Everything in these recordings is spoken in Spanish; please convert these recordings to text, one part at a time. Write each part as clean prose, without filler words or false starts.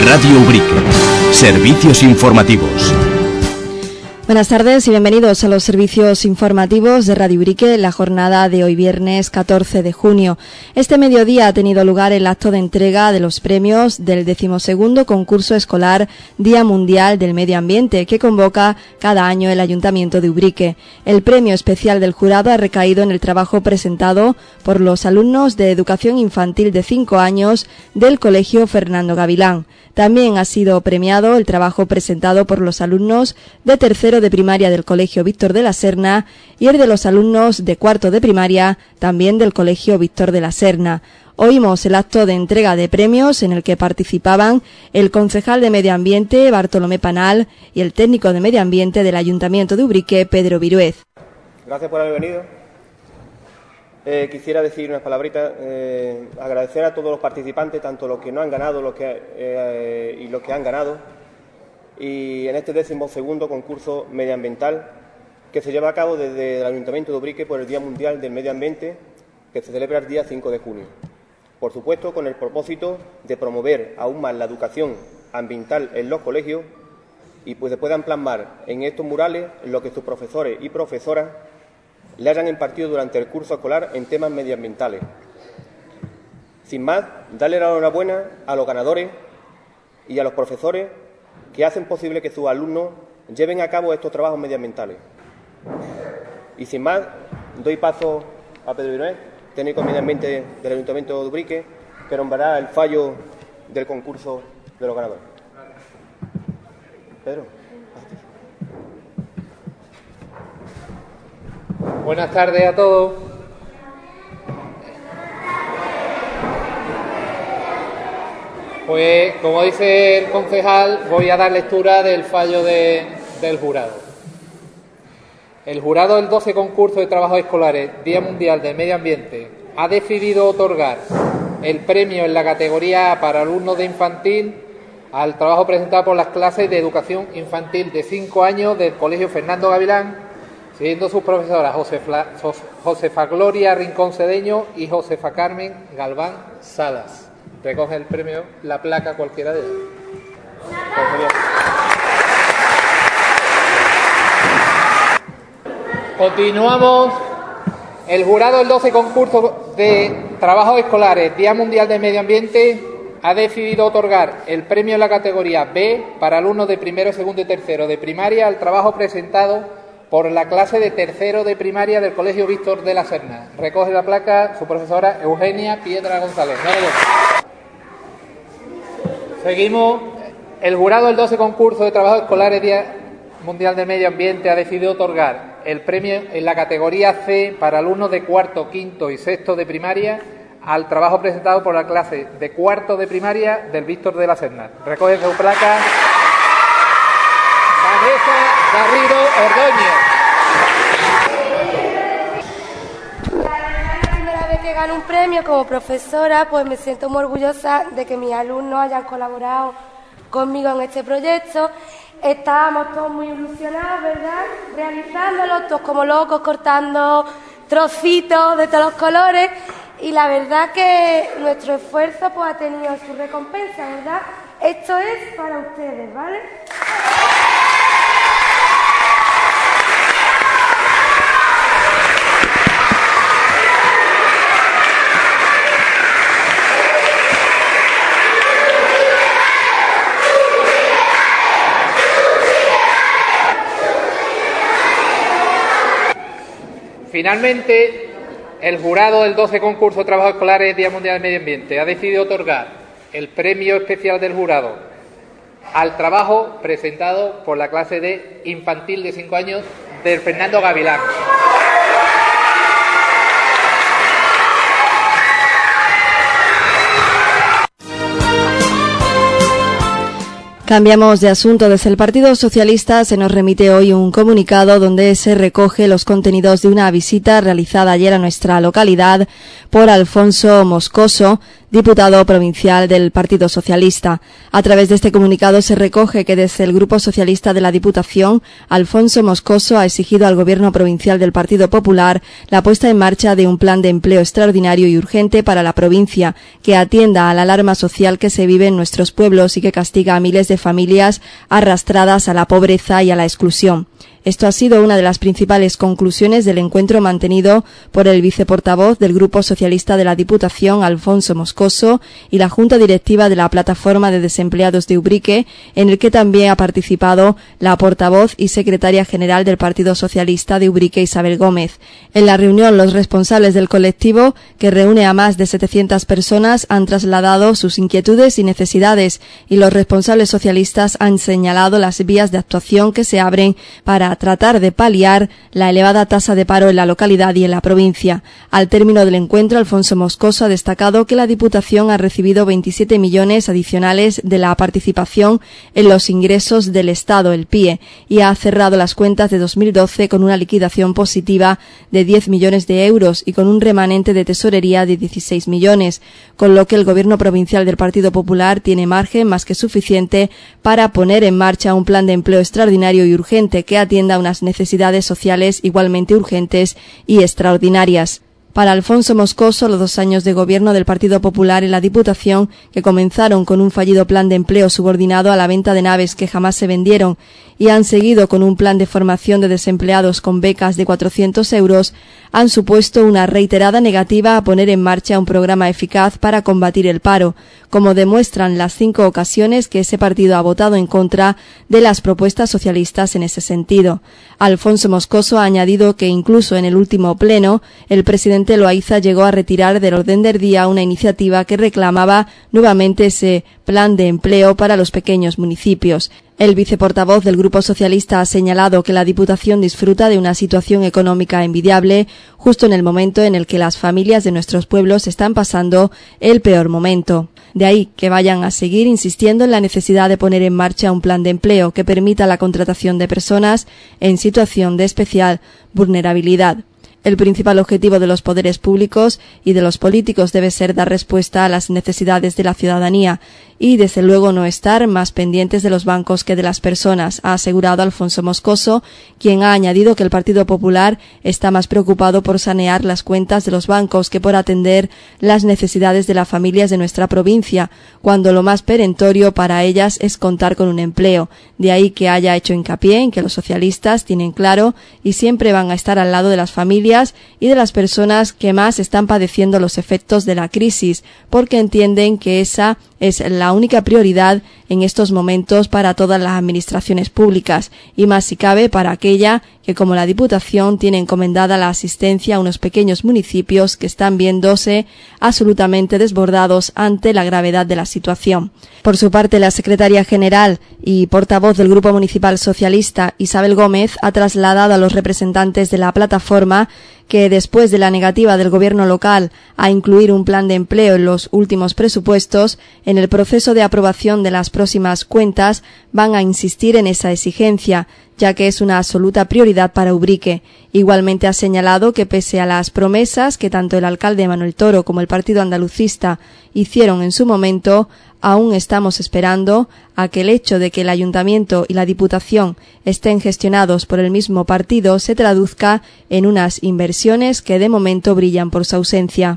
Radio Ubrique. Servicios informativos. Buenas tardes y bienvenidos a los servicios informativos de Radio Ubrique en la jornada de hoy viernes 14 de junio. Este mediodía ha tenido lugar el acto de entrega de los premios del 12º concurso escolar Día Mundial del Medio Ambiente que convoca cada año el Ayuntamiento de Ubrique. El premio especial del jurado ha recaído en el trabajo presentado por los alumnos de educación infantil de 5 años del Colegio Fernando Gavilán. También ha sido premiado el trabajo presentado por los alumnos de tercero de primaria del Colegio Víctor de la Serna y el de los alumnos de cuarto de primaria, también del Colegio Víctor de la Serna. Oímos el acto de entrega de premios en el que participaban el concejal de Medio Ambiente, Bartolomé Panal, y el técnico de Medio Ambiente del Ayuntamiento de Ubrique, Pedro Viruez. Gracias por haber venido. Quisiera decir unas palabritas, agradecer a todos los participantes, tanto los que no han ganado y los que han ganado, y en este 12º concurso medioambiental que se lleva a cabo desde el Ayuntamiento de Ubrique por el Día Mundial del Medio Ambiente, que se celebra el día 5 de junio. Por supuesto, con el propósito de promover aún más la educación ambiental en los colegios y pues se puedan plasmar en estos murales lo que sus profesores y profesoras le hayan impartido durante el curso escolar en temas medioambientales. Sin más, darle la enhorabuena a los ganadores y a los profesores que hacen posible que sus alumnos lleven a cabo estos trabajos medioambientales. Y sin más, doy paso a Pedro Virués, técnico de Medio Ambiente del Ayuntamiento de Ubrique, que nombrará el fallo del concurso de los ganadores. Pedro. Buenas tardes a todos. Pues, como dice el concejal, voy a dar lectura del fallo del jurado. El jurado del 12 concurso de trabajos escolares Día Mundial del Medio Ambiente ha decidido otorgar el premio en la categoría A para alumnos de infantil al trabajo presentado por las clases de educación infantil de 5 años del Colegio Fernando Gavilán, siendo sus profesoras Josefa Gloria Rincón Cedeño y Josefa Carmen Galván Salas. Recoge el premio, la placa, cualquiera de ellos. Continuamos. El jurado del 12 concurso de trabajos escolares Día Mundial del Medio Ambiente ha decidido otorgar el premio en la categoría B para alumnos de primero, segundo y tercero de primaria al trabajo presentado por la clase de tercero de primaria del Colegio Víctor de la Serna. Recoge la placa su profesora Eugenia Piedra González. Seguimos. El jurado del 12 concurso de trabajos escolares Día Mundial del Medio Ambiente ha decidido otorgar el premio en la categoría C para alumnos de cuarto, quinto y sexto de primaria al trabajo presentado por la clase de cuarto de primaria del Víctor de la Serna. Recoge su placa Vanessa Garrido Ordóñez. La primera vez que gano un premio como profesora, pues me siento muy orgullosa de que mis alumnos hayan colaborado conmigo en este proyecto. Estábamos todos muy ilusionados, ¿verdad? Realizándolo, todos como locos, cortando trocitos de todos los colores. Y la verdad que nuestro esfuerzo pues ha tenido su recompensa, ¿verdad? Esto es para ustedes, ¿vale? Finalmente, el jurado del 12 concurso de trabajos escolares Día Mundial del Medio Ambiente ha decidido otorgar el premio especial del jurado al trabajo presentado por la clase de infantil de 5 años del Fernando Gavilán. Cambiamos de asunto. Desde el Partido Socialista se nos remite hoy un comunicado donde se recoge los contenidos de una visita realizada ayer a nuestra localidad por Alfonso Moscoso, diputado provincial del Partido Socialista. A través de este comunicado se recoge que desde el Grupo Socialista de la Diputación, Alfonso Moscoso ha exigido al Gobierno provincial del Partido Popular la puesta en marcha de un plan de empleo extraordinario y urgente para la provincia, que atienda a la alarma social que se vive en nuestros pueblos y que castiga a miles de familias arrastradas a la pobreza y a la exclusión. Esto ha sido una de las principales conclusiones del encuentro mantenido por el viceportavoz del Grupo Socialista de la Diputación, Alfonso Moscoso, y la Junta Directiva de la Plataforma de Desempleados de Ubrique, en el que también ha participado la portavoz y secretaria general del Partido Socialista de Ubrique, Isabel Gómez. En la reunión, los responsables del colectivo, que reúne a más de 700 personas, han trasladado sus inquietudes y necesidades, y los responsables socialistas han señalado las vías de actuación que se abren para tratar de paliar la elevada tasa de paro en la localidad y en la provincia. Al término del encuentro, Alfonso Moscoso ha destacado que la Diputación ha recibido 27 millones adicionales de la participación en los ingresos del Estado, el PIE, y ha cerrado las cuentas de 2012 con una liquidación positiva de 10 millones de euros y con un remanente de tesorería de 16 millones, con lo que el Gobierno provincial del Partido Popular tiene margen más que suficiente para poner en marcha un plan de empleo extraordinario y urgente que atienda a unas necesidades sociales igualmente urgentes y extraordinarias. Para Alfonso Moscoso, los 2 años de gobierno del Partido Popular en la Diputación, que comenzaron con un fallido plan de empleo subordinado a la venta de naves que jamás se vendieron y han seguido con un plan de formación de desempleados con becas de 400 euros, han supuesto una reiterada negativa a poner en marcha un programa eficaz para combatir el paro, como demuestran las 5 ocasiones que ese partido ha votado en contra de las propuestas socialistas en ese sentido. Alfonso Moscoso ha añadido que incluso en el último pleno, el presidente Loaiza llegó a retirar del orden del día una iniciativa que reclamaba nuevamente ese plan de empleo para los pequeños municipios. El viceportavoz del Grupo Socialista ha señalado que la Diputación disfruta de una situación económica envidiable justo en el momento en el que las familias de nuestros pueblos están pasando el peor momento. De ahí que vayan a seguir insistiendo en la necesidad de poner en marcha un plan de empleo que permita la contratación de personas en situación de especial vulnerabilidad. El principal objetivo de los poderes públicos y de los políticos debe ser dar respuesta a las necesidades de la ciudadanía y, desde luego, no estar más pendientes de los bancos que de las personas, ha asegurado Alfonso Moscoso, quien ha añadido que el Partido Popular está más preocupado por sanear las cuentas de los bancos que por atender las necesidades de las familias de nuestra provincia, cuando lo más perentorio para ellas es contar con un empleo. De ahí que haya hecho hincapié en que los socialistas tienen claro y siempre van a estar al lado de las familias y de las personas que más están padeciendo los efectos de la crisis, porque entienden que esa es la única prioridad en estos momentos para todas las administraciones públicas, y más si cabe para aquella que, como la Diputación, tiene encomendada la asistencia a unos pequeños municipios que están viéndose absolutamente desbordados ante la gravedad de la situación. Por su parte, la secretaria general y portavoz del Grupo Municipal Socialista, Isabel Gómez, ha trasladado a los representantes de la plataforma que, después de la negativa del Gobierno local a incluir un plan de empleo en los últimos presupuestos, en el proceso de aprobación de las próximas cuentas van a insistir en esa exigencia, ya que es una absoluta prioridad para Ubrique. Igualmente ha señalado que, pese a las promesas que tanto el alcalde Manuel Toro como el Partido Andalucista hicieron en su momento, aún estamos esperando a que el hecho de que el Ayuntamiento y la Diputación estén gestionados por el mismo partido se traduzca en unas inversiones que de momento brillan por su ausencia.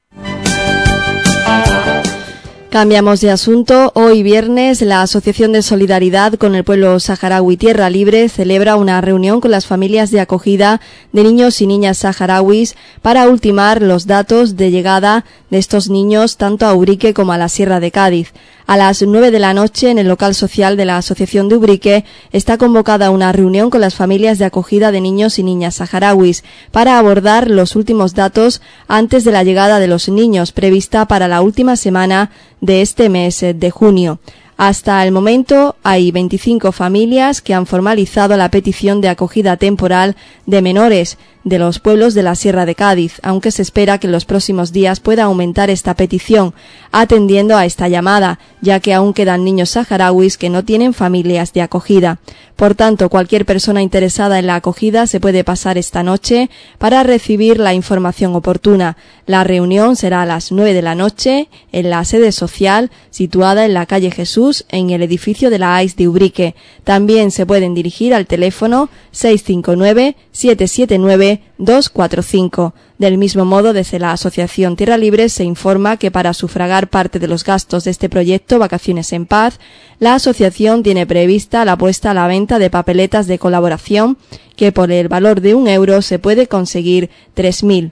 Cambiamos de asunto. Hoy viernes, la Asociación de Solidaridad con el Pueblo Saharaui Tierra Libre celebra una reunión con las familias de acogida de niños y niñas saharauis para ultimar los datos de llegada de estos niños tanto a Ubrique como a la Sierra de Cádiz. A las 9 de la noche, en el local social de la Asociación de Ubrique, está convocada una reunión con las familias de acogida de niños y niñas saharauis para abordar los últimos datos antes de la llegada de los niños, prevista para la última semana de este mes de junio. Hasta el momento hay 25 familias que han formalizado la petición de acogida temporal de menores de los pueblos de la Sierra de Cádiz, aunque se espera que en los próximos días pueda aumentar esta petición, atendiendo a esta llamada, ya que aún quedan niños saharauis que no tienen familias de acogida. Por tanto, cualquier persona interesada en la acogida se puede pasar esta noche para recibir la información oportuna. La reunión será a las 9 de la noche en la sede social situada en la calle Jesús, en el edificio de la AIS de Ubrique. También se pueden dirigir al teléfono 659-779-245. Del mismo modo, desde la Asociación Tierra Libre se informa que para sufragar parte de los gastos de este proyecto Vacaciones en Paz, la asociación tiene prevista la puesta a la venta de papeletas de colaboración que por el valor de €1 se puede conseguir 3.000.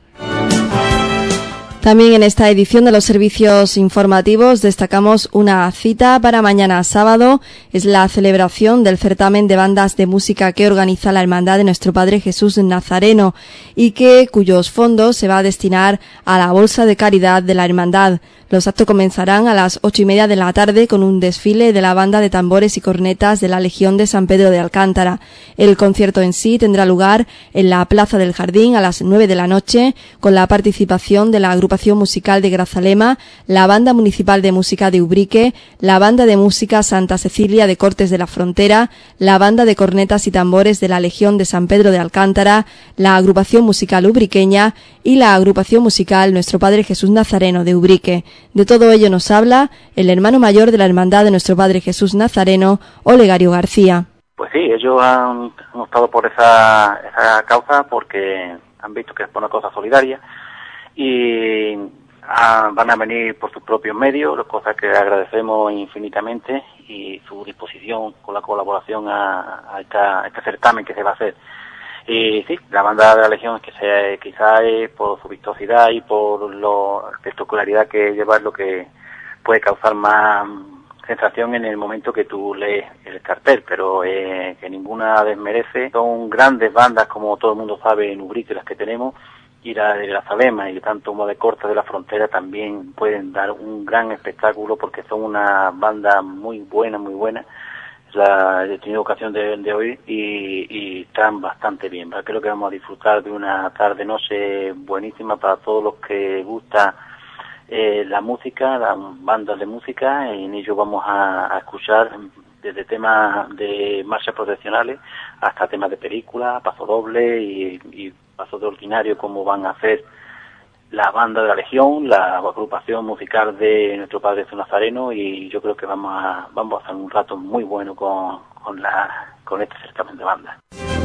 También en esta edición de los servicios informativos destacamos una cita para mañana sábado. Es la celebración del certamen de bandas de música que organiza la Hermandad de Nuestro Padre Jesús Nazareno y cuyos fondos se va a destinar a la Bolsa de Caridad de la Hermandad. Los actos comenzarán a las 8:30 de la tarde con un desfile de la banda de tambores y cornetas de la Legión de San Pedro de Alcántara. El concierto en sí tendrá lugar en la Plaza del Jardín a las 9 de la noche con la participación de la agrupación musical de Grazalema, la Banda Municipal de Música de Ubrique, la Banda de Música Santa Cecilia de Cortes de la Frontera, la Banda de Cornetas y Tambores de la Legión de San Pedro de Alcántara, la agrupación musical ubriqueña y la agrupación musical Nuestro Padre Jesús Nazareno de Ubrique. De todo ello nos habla el hermano mayor de la Hermandad de Nuestro Padre Jesús Nazareno, Olegario García. Pues sí, ellos han optado por esa causa porque han visto que es una cosa solidaria y van a venir por sus propios medios, cosas que agradecemos infinitamente, y su disposición con la colaboración a este certamen que se va a hacer. Y sí, la banda de la Legión, que quizás por su vistosidad y por la espectacularidad que lleva, lo que puede causar más sensación en el momento que tú lees el cartel, pero que ninguna desmerece. Son grandes bandas, como todo el mundo sabe, en Ubrique las que tenemos, y la de Grazalema y tanto como de Cortes de la Frontera también pueden dar un gran espectáculo porque son una banda muy buena. He tenido ocasión de oír y están bastante bien. Creo que vamos a disfrutar de una tarde-noche buenísima para todos los que gusta la música, las bandas de música. En ello vamos a escuchar desde temas de marchas procesionales hasta temas de película, paso doble y paso de ordinario, como van a hacer la banda de la Legión, la agrupación musical de Nuestro Padre Jesús Nazareno, y yo creo que vamos a hacer un rato muy bueno con este certamen de banda.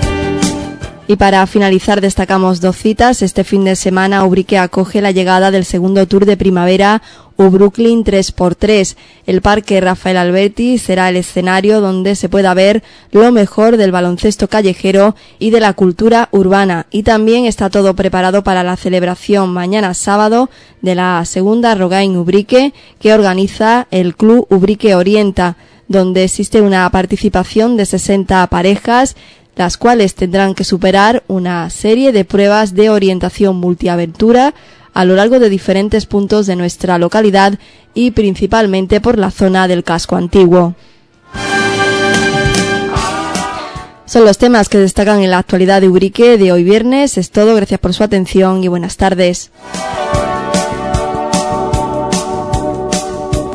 Y para finalizar destacamos dos citas. Este fin de semana Ubrique acoge la llegada del segundo tour de primavera Ubrooklyn 3x3. El Parque Rafael Alberti será el escenario donde se pueda ver lo mejor del baloncesto callejero y de la cultura urbana. Y también está todo preparado para la celebración mañana sábado de la segunda Rogain Ubrique que organiza el Club Ubrique Orienta, donde existe una participación de 60 parejas, las cuales tendrán que superar una serie de pruebas de orientación multiaventura a lo largo de diferentes puntos de nuestra localidad y principalmente por la zona del casco antiguo. Son los temas que destacan en la actualidad de Ubrique de hoy viernes. Es todo, gracias por su atención y buenas tardes.